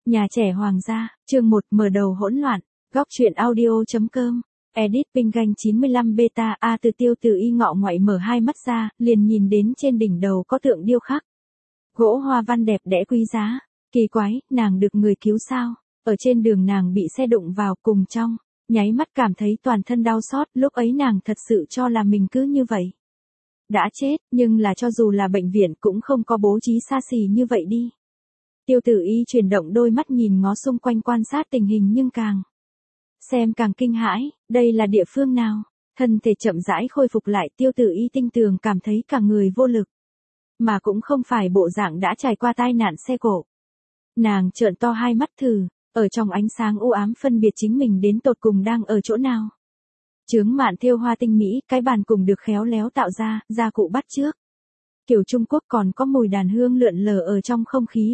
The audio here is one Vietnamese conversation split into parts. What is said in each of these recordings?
Nhà trẻ hoàng gia, chương 1 mở đầu hỗn loạn, góc truyện audio.com, edit Pingganh 95 beta A từ Tiêu Tử Y ngọ ngoại mở hai mắt ra, liền nhìn đến trên đỉnh đầu có tượng điêu khắc. Gỗ hoa văn đẹp đẽ quý giá, kỳ quái, nàng được người cứu sao, ở trên đường nàng bị xe đụng vào cùng trong, nháy mắt cảm thấy toàn thân đau xót, lúc ấy nàng thật sự cho là mình cứ như vậy. Đã chết, nhưng là cho dù là bệnh viện cũng không có bố trí xa xỉ như vậy đi. Tiêu Tử Y chuyển động đôi mắt nhìn ngó xung quanh quan sát tình hình nhưng càng xem càng kinh hãi, đây là địa phương nào? Thân thể chậm rãi khôi phục lại, Tiêu Tử Y tinh tường cảm thấy cả người vô lực. Mà cũng không phải bộ dạng đã trải qua tai nạn xe cộ. Nàng trợn to hai mắt thử, ở trong ánh sáng u ám phân biệt chính mình đến tột cùng đang ở chỗ nào. Chướng mạn thêu hoa tinh mỹ, cái bàn cùng được khéo léo tạo ra, gia cụ bắt chước. Kiểu Trung Quốc còn có mùi đàn hương lượn lờ ở trong không khí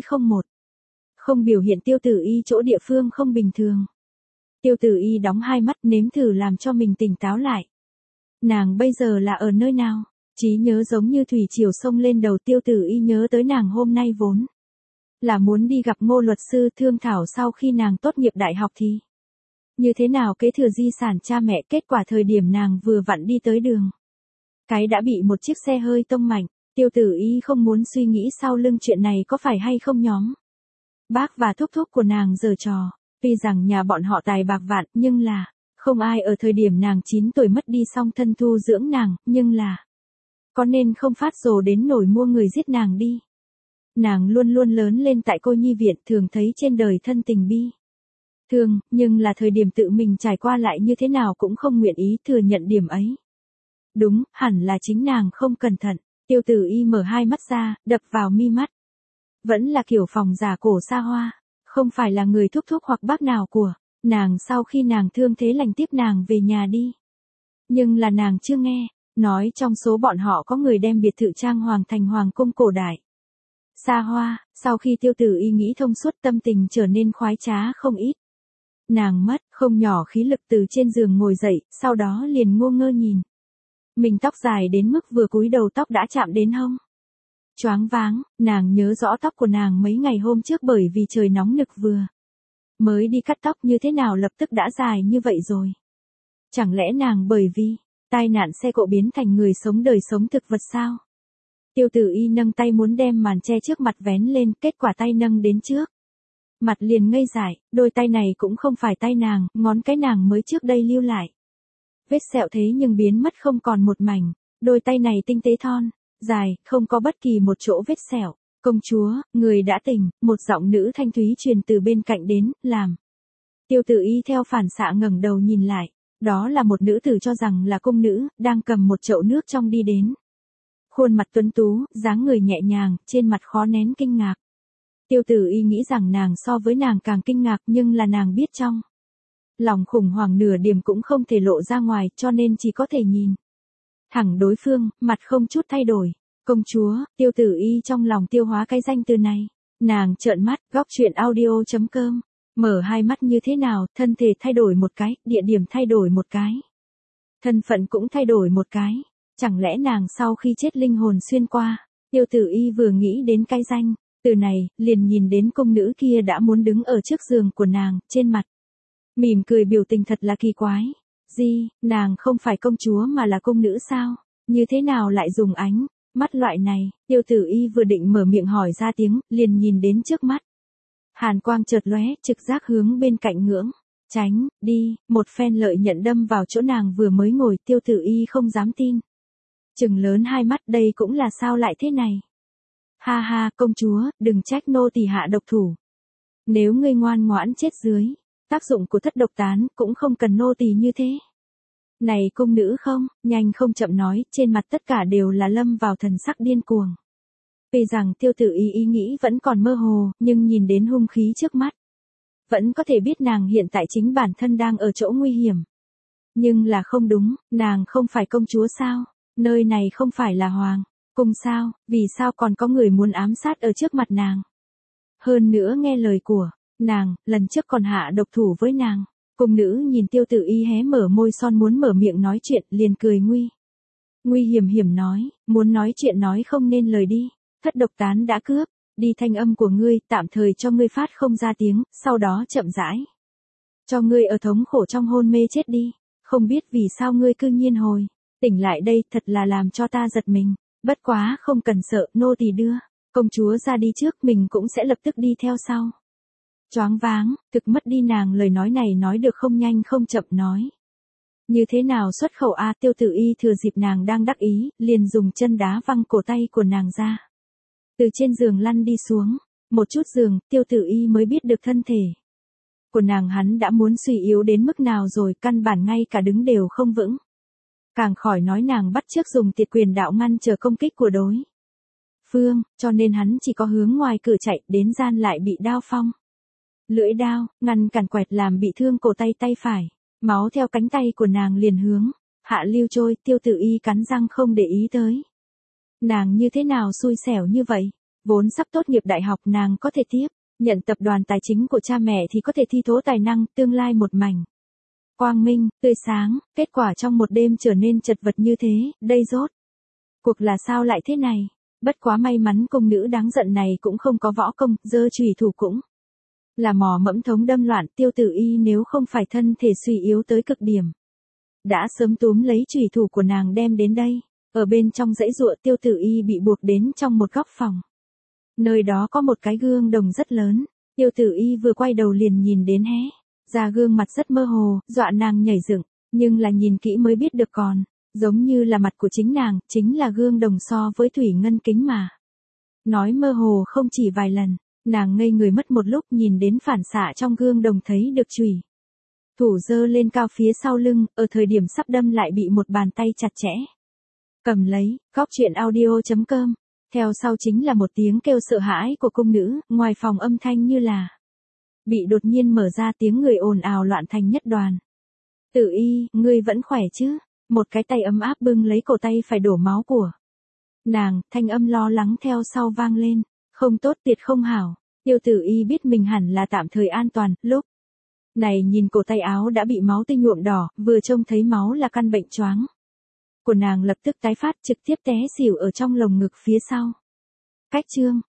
không biểu hiện Tiêu Tử Y chỗ địa phương không bình thường. Tiêu Tử Y đóng hai mắt nếm thử làm cho mình tỉnh táo lại. Nàng bây giờ là ở nơi nào? Trí nhớ giống như thủy triều sông lên đầu, Tiêu Tử Y nhớ tới nàng hôm nay vốn là muốn đi gặp Ngô luật sư thương thảo sau khi nàng tốt nghiệp đại học thì như thế nào kế thừa di sản cha mẹ, kết quả thời điểm nàng vừa vặn đi tới đường cái đã bị một chiếc xe hơi tông mạnh. Tiêu Tử Y không muốn suy nghĩ sau lưng chuyện này có phải hay không nhóm bác và thúc thúc của nàng giở trò, tuy rằng nhà bọn họ tài bạc vạn nhưng là không ai ở thời điểm nàng 9 tuổi mất đi song thân thu dưỡng nàng, nhưng là có nên không phát rồ đến nổi mua người giết nàng đi. Nàng luôn luôn lớn lên tại cô nhi viện, thường thấy trên đời thân tình bi thương, nhưng là thời điểm tự mình trải qua lại như thế nào cũng không nguyện ý thừa nhận điểm ấy. Đúng, hẳn là chính nàng không cẩn thận. Tiêu Tử Y mở hai mắt ra, đập vào mi mắt. Vẫn là kiểu phòng giả cổ xa hoa, không phải là người thúc thúc hoặc bác nào của nàng sau khi nàng thương thế lành tiếp nàng về nhà đi. Nhưng là nàng chưa nghe, nói trong số bọn họ có người đem biệt thự trang hoàng thành hoàng cung cổ đại. Xa hoa, sau khi Tiêu Tử Y nghĩ thông suốt tâm tình trở nên khoái trá không ít. Nàng mất không nhỏ khí lực từ trên giường ngồi dậy, sau đó liền ngu ngơ nhìn. Mình tóc dài đến mức vừa cúi đầu tóc đã chạm đến hông. Choáng váng, nàng nhớ rõ tóc của nàng mấy ngày hôm trước bởi vì trời nóng nực vừa mới đi cắt tóc như thế nào lập tức đã dài như vậy rồi. Chẳng lẽ nàng bởi vì tai nạn xe cộ biến thành người sống đời sống thực vật sao? Tiêu Tử Y nâng tay muốn đem màn che trước mặt vén lên, kết quả tay nâng đến trước mặt liền ngây dại, đôi tay này cũng không phải tay nàng, ngón cái nàng mới trước đây lưu lại. Vết sẹo thế nhưng biến mất không còn một mảnh, đôi tay này tinh tế thon, dài, không có bất kỳ một chỗ vết sẹo. Công chúa, người đã tỉnh, một giọng nữ thanh thúy truyền từ bên cạnh đến, làm. Tiêu Tử Y theo phản xạ ngẩng đầu nhìn lại, đó là một nữ tử cho rằng là cung nữ, đang cầm một chậu nước trong đi đến. Khuôn mặt tuấn tú, dáng người nhẹ nhàng, trên mặt khó nén kinh ngạc. Tiêu Tử Y nghĩ rằng nàng so với nàng càng kinh ngạc, nhưng là nàng biết trong lòng khủng hoảng nửa điểm cũng không thể lộ ra ngoài, cho nên chỉ có thể nhìn thẳng đối phương, mặt không chút thay đổi. Công chúa, Tiêu Tử Y trong lòng tiêu hóa cái danh từ này. Nàng trợn mắt, góc truyện audio.com, mở hai mắt như thế nào, thân thể thay đổi một cái, địa điểm thay đổi một cái, thân phận cũng thay đổi một cái. Chẳng lẽ nàng sau khi chết linh hồn xuyên qua? Tiêu Tử Y vừa nghĩ đến cái danh từ này, liền nhìn đến cung nữ kia đã muốn đứng ở trước giường của nàng, trên mặt mỉm cười, biểu tình thật là kỳ quái. Gì, nàng không phải công chúa mà là cung nữ sao? Như thế nào lại dùng ánh mắt loại này? Tiêu Tử Y vừa định mở miệng hỏi ra tiếng, liền nhìn đến trước mắt hàn quang chợt lóe, trực giác hướng bên cạnh ngưỡng tránh đi, một phen lợi nhận đâm vào chỗ nàng vừa mới ngồi. Tiêu Tử Y không dám tin, trừng lớn hai mắt, đây cũng là sao lại thế này? Ha ha, công chúa, đừng trách nô tỳ hạ độc thủ. Nếu ngươi ngoan ngoãn chết dưới tác dụng của thất độc tán, cũng không cần nô tỳ như thế. Này cung nữ không, nhanh không chậm nói, trên mặt tất cả đều là lâm vào thần sắc điên cuồng. Vì rằng Tiêu Tử Y ý nghĩ vẫn còn mơ hồ, nhưng nhìn đến hung khí trước mắt, vẫn có thể biết nàng hiện tại chính bản thân đang ở chỗ nguy hiểm. Nhưng là không đúng, nàng không phải công chúa sao? Nơi này không phải là hoàng cung sao? Vì sao còn có người muốn ám sát ở trước mặt nàng? Hơn nữa nghe lời của nàng, lần trước còn hạ độc thủ với nàng. Cung nữ nhìn Tiêu Tử Y hé mở môi son muốn mở miệng nói chuyện, liền cười nguy hiểm nói, muốn nói chuyện nói không nên lời đi. Thất độc tán đã cướp Đi thanh âm của ngươi, tạm thời cho ngươi phát không ra tiếng, sau đó chậm rãi. Cho ngươi ở thống khổ trong hôn mê chết đi, không biết vì sao ngươi cư nhiên hồi. Tỉnh lại đây thật là làm cho ta giật mình, bất quá không cần sợ, nô tỳ đưa. Công chúa ra đi trước mình cũng sẽ lập tức đi theo sau. Choáng váng, thực mất đi nàng lời nói này nói được không nhanh không chậm nói. Như thế nào xuất khẩu a Tiêu Tử Y thừa dịp nàng đang đắc ý, liền dùng chân đá văng cổ tay của nàng ra. Từ trên giường lăn đi xuống, một chút giường, Tiêu Tử Y mới biết được thân thể của nàng hắn đã muốn suy yếu đến mức nào rồi, căn bản ngay cả đứng đều không vững. Càng khỏi nói nàng bắt chước dùng tiệt quyền đạo ngăn trở công kích của đối phương, cho nên hắn chỉ có hướng ngoài cửa chạy, đến gian lại bị đao phong. Lưỡi đao, ngăn cản quẹt làm bị thương cổ tay phải. Máu theo cánh tay của nàng liền hướng hạ lưu trôi, Tiêu Tử Y cắn răng không để ý tới. Nàng như thế nào xui xẻo như vậy, vốn sắp tốt nghiệp đại học nàng có thể tiếp nhận tập đoàn tài chính của cha mẹ thì có thể thi thố tài năng, tương lai một mảnh quang minh, tươi sáng, kết quả trong một đêm trở nên chật vật như thế, đây rốt cuộc là sao lại thế này. Bất quá may mắn cung nữ đáng giận này cũng không có võ công, giơ chùy thủ cũng là mò mẫm thống đâm loạn. Tiêu Tử Y nếu không phải thân thể suy yếu tới cực điểm, đã sớm túm lấy chùy thủ của nàng đem đến đây. Ở bên trong dãy dụa, Tiêu Tử Y bị buộc đến trong một góc phòng. Nơi đó có một cái gương đồng rất lớn. Tiêu Tử Y vừa quay đầu liền nhìn đến hé ra gương mặt rất mơ hồ, dọa nàng nhảy dựng, nhưng là nhìn kỹ mới biết được còn giống như là mặt của chính nàng, chính là gương đồng so với thủy ngân kính mà. Nói mơ hồ không chỉ vài lần, nàng ngây người mất một lúc, nhìn đến phản xạ trong gương đồng thấy được chùy thủ giơ lên cao phía sau lưng, ở thời điểm sắp đâm lại bị một bàn tay chặt chẽ cầm lấy. Góc truyện audio.com. Theo sau chính là một tiếng kêu sợ hãi của cung nữ, ngoài phòng âm thanh như là bị đột nhiên mở ra, tiếng người ồn ào loạn thành nhất đoàn. Tử Y, ngươi vẫn khỏe chứ? Một cái tay ấm áp bưng lấy cổ tay phải đổ máu của nàng, thanh âm lo lắng theo sau vang lên. Không tốt, tuyệt không hảo. Tiêu Tử Y biết mình hẳn là tạm thời an toàn, lúc này nhìn cổ tay áo đã bị máu tươi nhuộm đỏ, vừa trông thấy máu là căn bệnh choáng của nàng lập tức tái phát, trực tiếp té xỉu ở trong lồng ngực phía sau. Cách chương